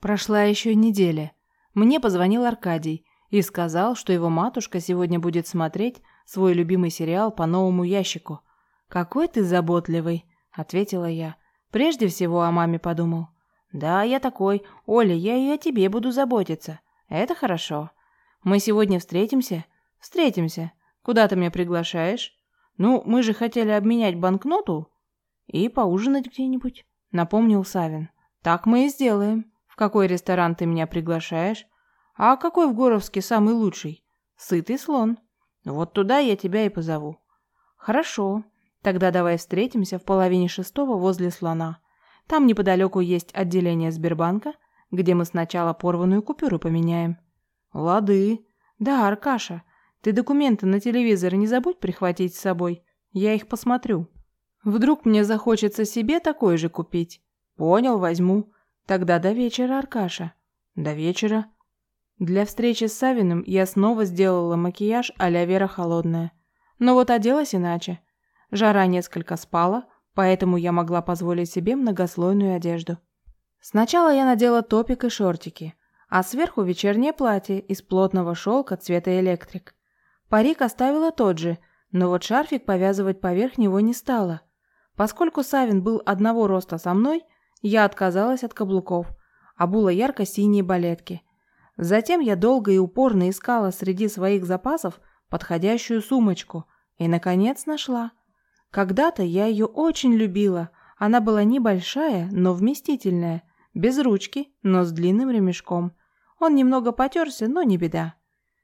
Прошла еще неделя. Мне позвонил Аркадий и сказал, что его матушка сегодня будет смотреть свой любимый сериал по новому ящику. «Какой ты заботливый», — ответила я. «Прежде всего о маме подумал». «Да, я такой. Оля, я и о тебе буду заботиться. Это хорошо. Мы сегодня встретимся?» «Встретимся. Куда ты меня приглашаешь?» «Ну, мы же хотели обменять банкноту и поужинать где-нибудь», — напомнил Савин. «Так мы и сделаем. В какой ресторан ты меня приглашаешь?» «А какой в Горовске самый лучший?» «Сытый слон». «Вот туда я тебя и позову». «Хорошо. Тогда давай встретимся в 5:30 возле слона. Там неподалеку есть отделение Сбербанка, где мы сначала порванную купюру поменяем». «Лады». «Да, Аркаша, ты документы на телевизор не забудь прихватить с собой. Я их посмотрю. Вдруг мне захочется себе такой же купить». «Понял, возьму. Тогда до вечера, Аркаша». «До вечера». Для встречи с Савиным я снова сделала макияж а-ля Вера Холодная. Но вот оделась иначе. Жара несколько спала, поэтому я могла позволить себе многослойную одежду. Сначала я надела топик и шортики, а сверху вечернее платье из плотного шелка цвета электрик. Парик оставила тот же, но вот шарфик повязывать поверх него не стала. Поскольку Савин был одного роста со мной, я отказалась от каблуков, обула ярко-синие балетки. Затем я долго и упорно искала среди своих запасов подходящую сумочку и, наконец, нашла. Когда-то я ее очень любила. Она была небольшая, но вместительная, без ручки, но с длинным ремешком. Он немного потерся, но не беда.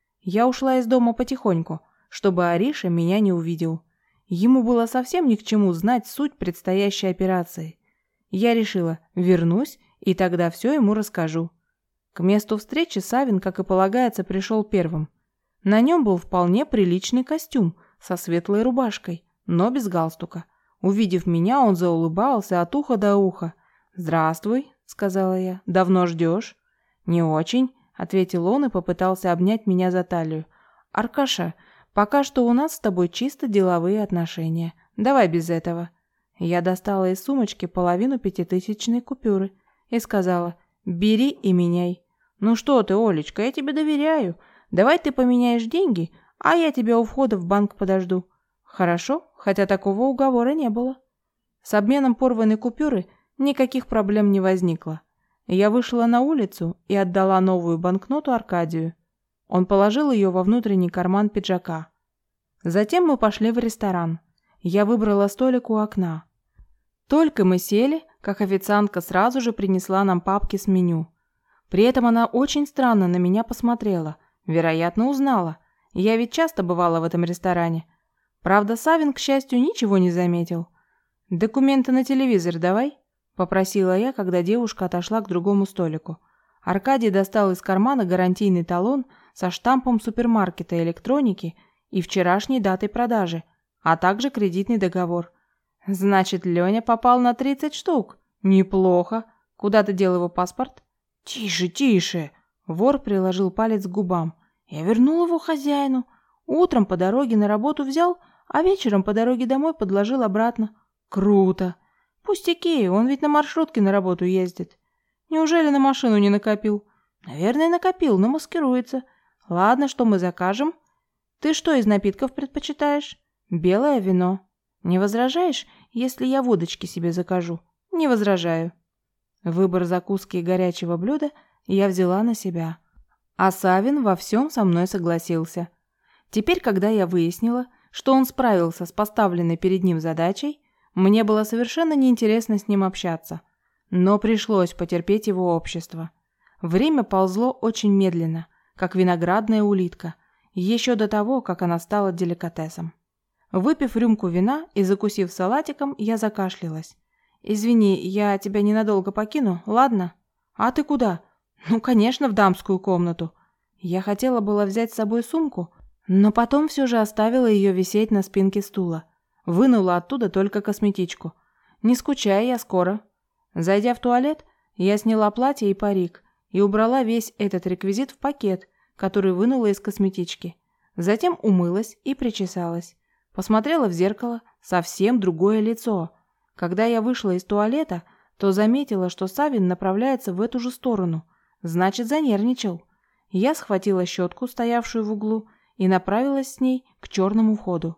Я ушла из дома потихоньку, чтобы Ариша меня не увидел. Ему было совсем ни к чему знать суть предстоящей операции. Я решила, вернусь, и тогда все ему расскажу. К месту встречи Савин, как и полагается, пришел первым. На нем был вполне приличный костюм со светлой рубашкой, но без галстука. Увидев меня, он заулыбался от уха до уха. «Здравствуй», — сказала я. «Давно ждешь?» «Не очень», — ответил он и попытался обнять меня за талию. «Аркаша, пока что у нас с тобой чисто деловые отношения. Давай без этого». Я достала из сумочки половину 5000-ной купюры и сказала: «Бери и меняй». «Ну что ты, Олечка, я тебе доверяю. Давай ты поменяешь деньги, а я тебя у входа в банк подожду». «Хорошо, хотя такого уговора не было». С обменом порванной купюры никаких проблем не возникло. Я вышла на улицу и отдала новую банкноту Аркадию. Он положил ее во внутренний карман пиджака. Затем мы пошли в ресторан. Я выбрала столик у окна. Только мы сели, как официантка сразу же принесла нам папки с меню. При этом она очень странно на меня посмотрела. Вероятно, узнала. Я ведь часто бывала в этом ресторане. Правда, Савин, к счастью, ничего не заметил. «Документы на телевизор давай», — попросила я, когда девушка отошла к другому столику. Аркадий достал из кармана гарантийный талон со штампом супермаркета электроники и вчерашней датой продажи, а также кредитный договор. «Значит, Леня попал на 30 штук. Неплохо. Куда ты дел его паспорт?» «Тише, тише!» Вор приложил палец к губам. «Я вернул его хозяину. Утром по дороге на работу взял, а вечером по дороге домой подложил обратно». «Круто!» «Пустяки, он ведь на маршрутке на работу ездит». «Неужели на машину не накопил?» «Наверное, накопил, но маскируется. Ладно, что мы закажем?» «Ты что из напитков предпочитаешь?» «Белое вино». «Не возражаешь, если я водочки себе закажу?» «Не возражаю». Выбор закуски и горячего блюда я взяла на себя. А Савин во всем со мной согласился. Теперь, когда я выяснила, что он справился с поставленной перед ним задачей, мне было совершенно неинтересно с ним общаться. Но пришлось потерпеть его общество. Время ползло очень медленно, как виноградная улитка, еще до того, как она стала деликатесом. Выпив рюмку вина и закусив салатиком, я закашлялась. «Извини, я тебя ненадолго покину, ладно?» «А ты куда?» «Ну, конечно, в дамскую комнату». Я хотела было взять с собой сумку, но потом все же оставила ее висеть на спинке стула. Вынула оттуда только косметичку. «Не скучай, я скоро». Зайдя в туалет, я сняла платье и парик и убрала весь этот реквизит в пакет, который вынула из косметички. Затем умылась и причесалась. Посмотрела в зеркало, совсем другое лицо. Когда я вышла из туалета, то заметила, что Савин направляется в эту же сторону. Значит, занервничал. Я схватила щетку, стоявшую в углу, и направилась с ней к черному входу.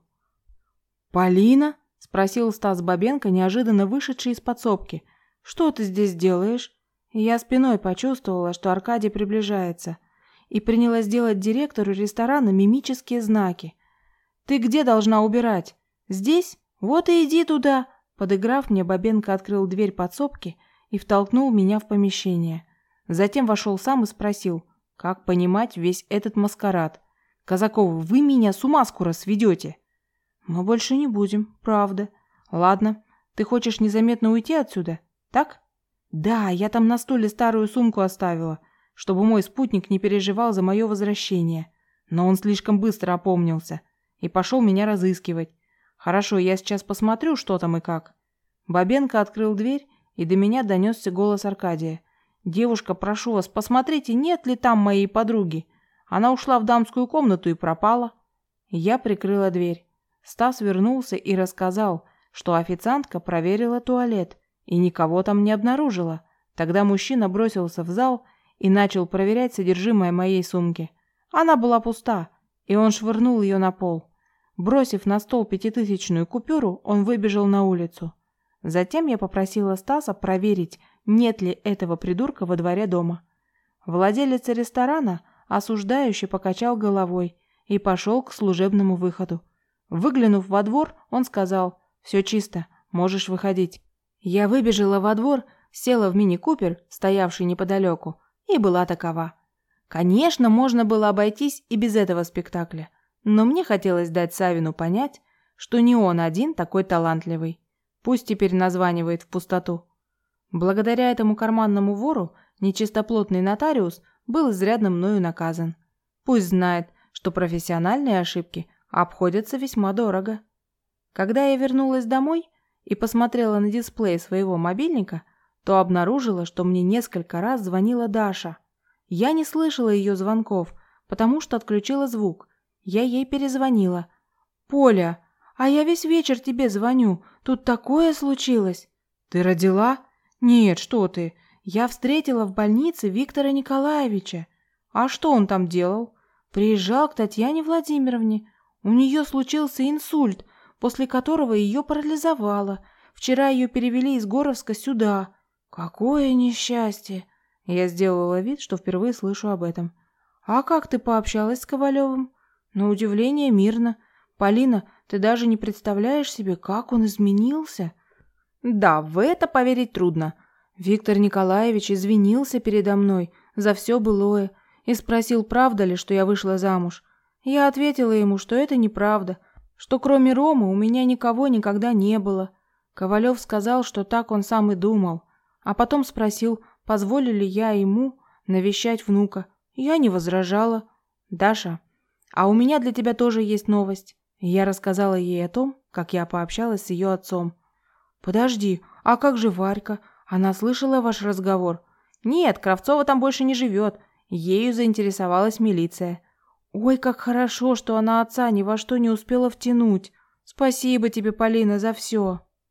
«Полина?» – спросил Стас Бабенко, неожиданно вышедший из подсобки. «Что ты здесь делаешь?» Я спиной почувствовала, что Аркадий приближается, и принялась делать директору ресторана мимические знаки. «Ты где должна убирать? Здесь? Вот и иди туда!» Подыграв мне, Бабенко открыл дверь подсобки и втолкнул меня в помещение. Затем вошел сам и спросил, как понимать весь этот маскарад. «Казакова, вы меня с ума скоро сведете!» «Мы больше не будем, правда. Ладно, ты хочешь незаметно уйти отсюда, так?» «Да, я там на стуле старую сумку оставила, чтобы мой спутник не переживал за мое возвращение. Но он слишком быстро опомнился и пошел меня разыскивать. Хорошо, я сейчас посмотрю, что там и как». Бабенко открыл дверь, и до меня донесся голос Аркадия. «Девушка, прошу вас, посмотрите, нет ли там моей подруги. Она ушла в дамскую комнату и пропала». Я прикрыла дверь. Стас вернулся и рассказал, что официантка проверила туалет и никого там не обнаружила. Тогда мужчина бросился в зал и начал проверять содержимое моей сумки. Она была пуста, и он швырнул ее на пол. Бросив на стол 5000-ную купюру, он выбежал на улицу. Затем я попросила Стаса проверить, нет ли этого придурка во дворе дома. Владелец ресторана осуждающе покачал головой и пошел к служебному выходу. Выглянув во двор, он сказал: «Все чисто, можешь выходить». Я выбежала во двор, села в мини-купер, стоявший неподалеку, и была такова. Конечно, можно было обойтись и без этого спектакля, но мне хотелось дать Савину понять, что не он один такой талантливый. Пусть теперь названивает в пустоту. Благодаря этому карманному вору нечистоплотный нотариус был изрядно мною наказан. Пусть знает, что профессиональные ошибки обходятся весьма дорого. Когда я вернулась домой и посмотрела на дисплей своего мобильника, то обнаружила, что мне несколько раз звонила Даша. Я не слышала ее звонков, потому что отключила звук. Я ей перезвонила. «Поля, а я весь вечер тебе звоню. Тут такое случилось». «Ты родила?» «Нет, что ты. Я встретила в больнице Виктора Николаевича». «А что он там делал?» «Приезжал к Татьяне Владимировне. У нее случился инсульт, после которого ее парализовало. Вчера ее перевели из Горовска сюда». «Какое несчастье!» Я сделала вид, что впервые слышу об этом. «А как ты пообщалась с Ковалевым?» «На удивление мирно. Полина, ты даже не представляешь себе, как он изменился». «Да, в это поверить трудно. Виктор Николаевич извинился передо мной за все былое и спросил, правда ли, что я вышла замуж. Я ответила ему, что это неправда, что кроме Ромы у меня никого никогда не было. Ковалев сказал, что так он сам и думал, а потом спросил, позволю ли я ему навещать внука. Я не возражала. «Даша, а у меня для тебя тоже есть новость». Я рассказала ей о том, как я пообщалась с ее отцом. «Подожди, а как же Варька? Она слышала ваш разговор?» «Нет, Кравцова там больше не живет. Ею заинтересовалась милиция». «Ой, как хорошо, что она отца ни во что не успела втянуть. Спасибо тебе, Полина, за все».